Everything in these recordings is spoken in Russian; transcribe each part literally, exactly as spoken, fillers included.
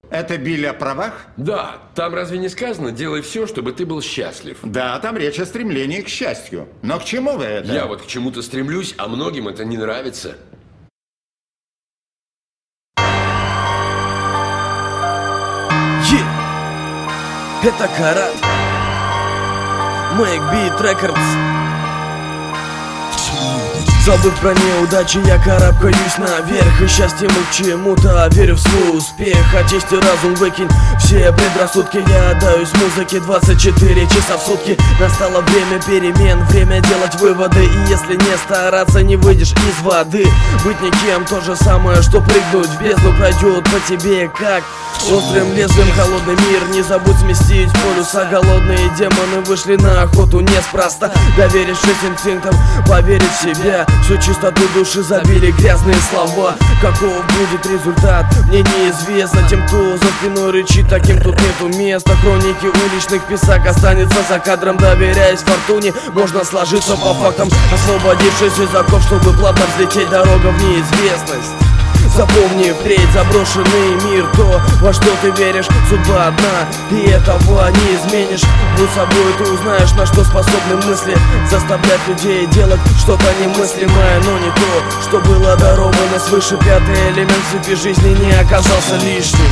Это Билли о правах? Да, там разве не сказано, делай все, чтобы ты был счастлив? Да, там речь о стремлении к счастью. Но к чему вы это? Я вот к чему-то стремлюсь, а многим это не нравится. Yeah. Это Карат. Make Beat Records. Забыв про неудачи, я карабкаюсь наверх. И счастьем и к чему-то верю в свой успех. А честь и разум выкинь все предрассудки. Я отдаюсь музыке двадцать четыре часа в сутки. Настало время перемен, время делать выводы. И если не стараться, не выйдешь из воды. Быть никем то же самое, что прыгнуть в бездну. Пройдет по тебе как острым лезвием холодный мир. Не забудь сместить полюса. Голодные демоны вышли на охоту неспроста. Доверившись инстинктам, поверить в себя. Всю чистоту души забили грязные слова. Каков будет результат, мне неизвестно. Тем, кто за спиной рычит, таким тут нету места. Хроники уличных писак останется за кадром. Доверяясь фортуне, можно сложиться по фактам. Освободившись из оков, чтобы плавно взлететь, дорога в неизвестность. Запомни впредь заброшенный мир, то, во что ты веришь, судьба одна, и этого не изменишь. Будь собой, ты узнаешь, на что способны мысли. Заставлять людей делать что-то немыслимое, но не то, что было даровано свыше. Пятый элемент в цепи жизни не оказался лишним.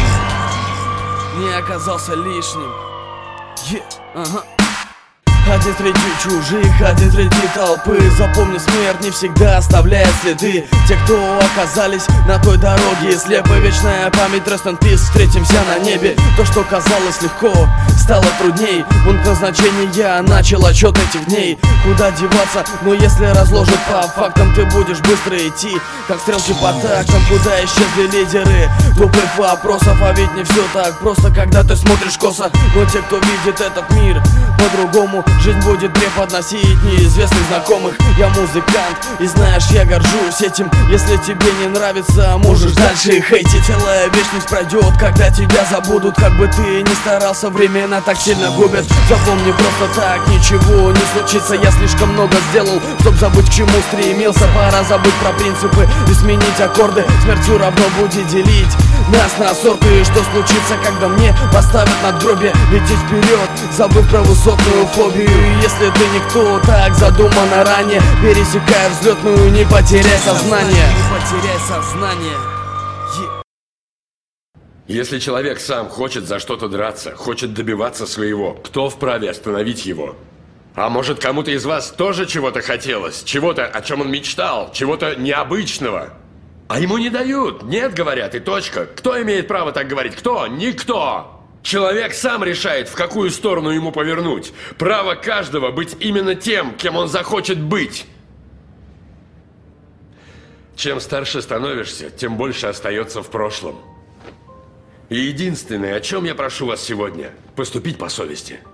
Не оказался лишним. Yeah. Ага. Один среди чужих, один среди толпы. Запомни, смерть не всегда оставляет следы. Те, кто оказались на той дороге, слепо вечная память, rest in peace. Встретимся на небе. То, что казалось легко, стало трудней. Пункт назначения, я начал отчет этих дней. Куда деваться, но если разложить по фактам, ты будешь быстро идти, как стрелки по тактам. Куда исчезли лидеры тупых вопросов? А ведь не все так просто, когда ты смотришь косо. Но те, кто видит этот мир по-другому, жизнь будет преподносить неизвестных знакомых. Я музыкант, и знаешь, я горжусь этим. Если тебе не нравится, можешь дальше хейтить. Целая вечность пройдет, когда тебя забудут. Как бы ты ни старался, времена так сильно губят. Запомни, просто так ничего не случится. Я слишком много сделал, чтоб забыть, к чему стремился. Пора забыть про принципы и сменить аккорды. Смерть все равно будет делить нас на сорты. Что случится, когда мне поставят надгробие? Лететь вперед, забыв про высотную фобию. Если ты никто, так задумано ранее. Пересекая взлетную, не потеряй сознание. Не потеряй сознание. Yeah. Если человек сам хочет за что-то драться, хочет добиваться своего, кто вправе остановить его? А может, кому-то из вас тоже чего-то хотелось? Чего-то, о чем он мечтал? Чего-то необычного? А ему не дают. Нет, говорят, и точка. Кто имеет право так говорить? Кто? Никто. Человек сам решает, в какую сторону ему повернуть. Право каждого быть именно тем, кем он захочет быть. Чем старше становишься, тем больше остается в прошлом. И единственное, о чем я прошу вас сегодня, поступить по совести.